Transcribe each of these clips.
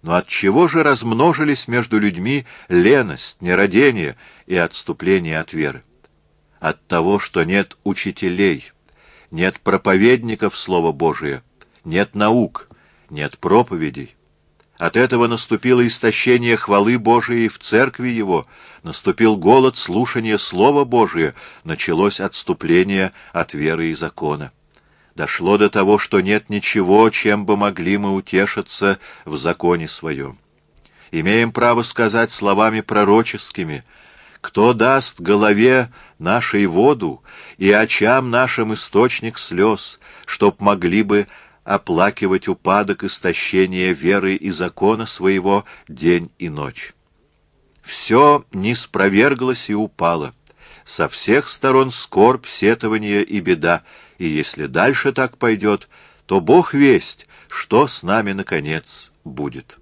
Но отчего же размножились между людьми леность, нерадение и отступление от веры? От того, что нет учителей, нет проповедников Слова Божия, нет наук, нет проповедей. От этого наступило истощение хвалы Божией в церкви Его, наступил голод слушания Слова Божия, началось отступление от веры и закона. Дошло до того, что нет ничего, чем бы могли мы утешиться в законе Своем. Имеем право сказать словами пророческими: «Кто даст голове нашей воду и очам нашим источник слез, чтоб могли бы оплакивать упадок истощения веры и закона Своего день и ночь». Все ниспровергла и упало. Со всех сторон скорбь, сетование и беда, и если дальше так пойдет, то Бог весть, что с нами, наконец, будет.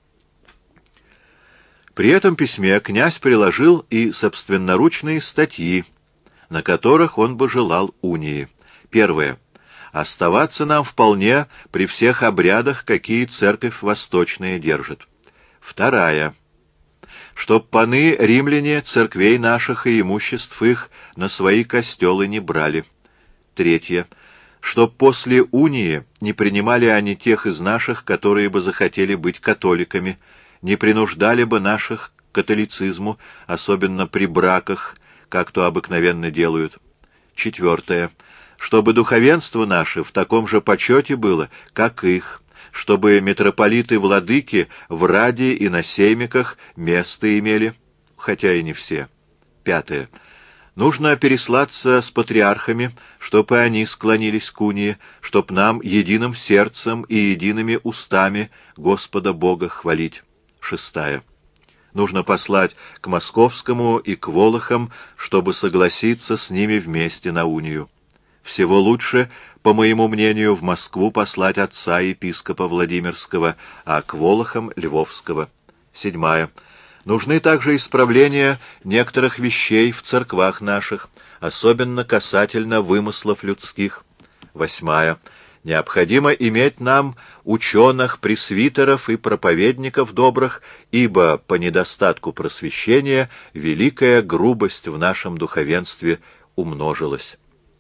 При этом письме князь приложил и собственноручные статьи, на которых он бы желал унии. Первое. Оставаться нам вполне при всех обрядах, какие церковь восточная держит. Вторая. Чтоб паны римляне церквей наших и имуществ их на свои костелы не брали. Третье. Чтоб после унии не принимали они тех из наших, которые бы захотели быть католиками, не принуждали бы наших к католицизму, особенно при браках, как то обыкновенно делают. Четвертое. Чтобы духовенство наше в таком же почете было, как их, чтобы митрополиты-владыки в раде и на сеймиках место имели, хотя и не все. Пятое. Нужно переслаться с патриархами, чтобы они склонились к унии, чтоб нам единым сердцем и едиными устами Господа Бога хвалить. Шестая. Нужно послать к Московскому и к Волохам, чтобы согласиться с ними вместе на унию. Всего лучше, по моему мнению, в Москву послать отца епископа Владимирского, а к Волохам — Львовского. Седьмая. Нужны также исправления некоторых вещей в церквах наших, особенно касательно вымыслов людских. Восьмая. Необходимо иметь нам ученых, пресвитеров и проповедников добрых, ибо по недостатку просвещения великая грубость в нашем духовенстве умножилась.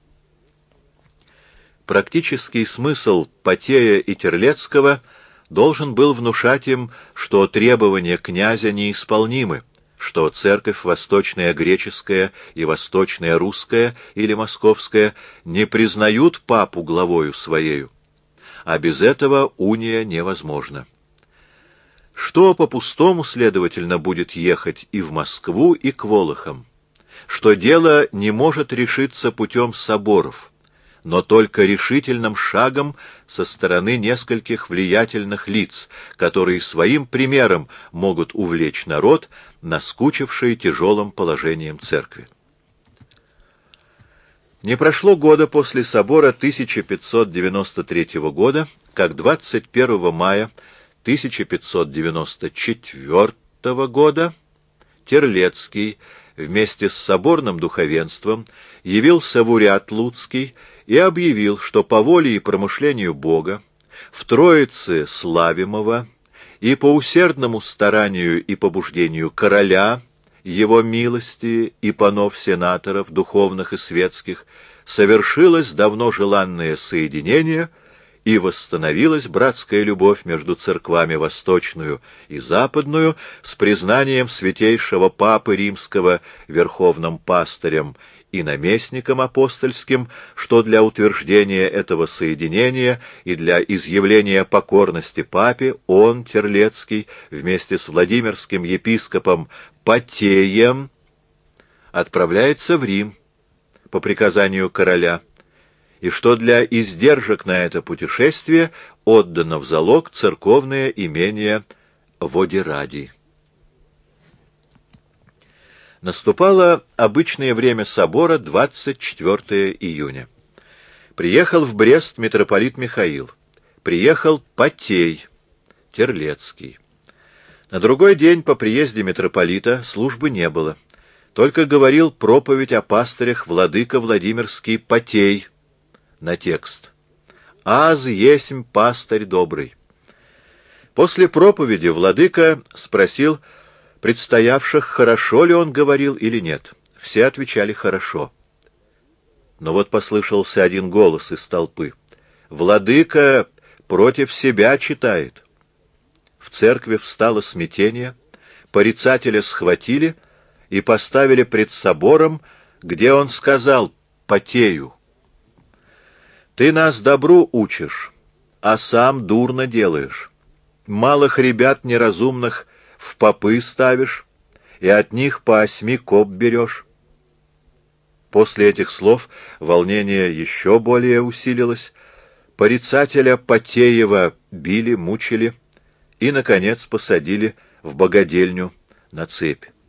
Практический смысл Потея и Терлецкого должен был внушать им, что требования князя неисполнимы, что церковь восточная греческая и восточная русская или московская не признают папу главою своею, а без этого уния невозможна. Что по-пустому, следовательно, будет ехать и в Москву, и к Волохам, что дело не может решиться путем соборов, но только решительным шагом со стороны нескольких влиятельных лиц, которые своим примером могут увлечь народ, наскучивший тяжелым положением церкви. Не прошло года после собора 1593 года, как 21 мая 1594 года Терлецкий вместе с соборным духовенством явился в Уряд Луцкий и объявил, что по воле и промышлению Бога, в Троице славимого и по усердному старанию и побуждению короля, его милости и панов сенаторов, духовных и светских, совершилось давно желанное соединение и восстановилась братская любовь между церквами восточную и западную с признанием святейшего Папы Римского верховным пастырем и наместником апостольским, что для утверждения этого соединения и для изъявления покорности Папе он, Терлецкий, вместе с Владимирским епископом Потеем отправляется в Рим по приказанию короля, и что для издержек на это путешествие отдано в залог церковное имение Водиради. Наступало обычное время собора, 24 июня. Приехал в Брест митрополит Михаил. Приехал Потей, Терлецкий. На другой день по приезде митрополита службы не было. Только говорил проповедь о пастырях владыка Владимирский Потей на текст «Аз есмь пастырь добрый». После проповеди владыка спросил предстоявших, хорошо ли он говорил или нет. Все отвечали «хорошо». Но вот послышался один голос из толпы. «Владыка против себя читает». В церкви встало смятение, порицателя схватили и поставили пред собором, где он сказал Потею: «Ты нас добру учишь, а сам дурно делаешь. Малых ребят неразумных в попы ставишь, и от них по 8 коп берешь». После этих слов волнение еще более усилилось. Порицателя Потеева били, мучили и, наконец, посадили в богадельню на цепь.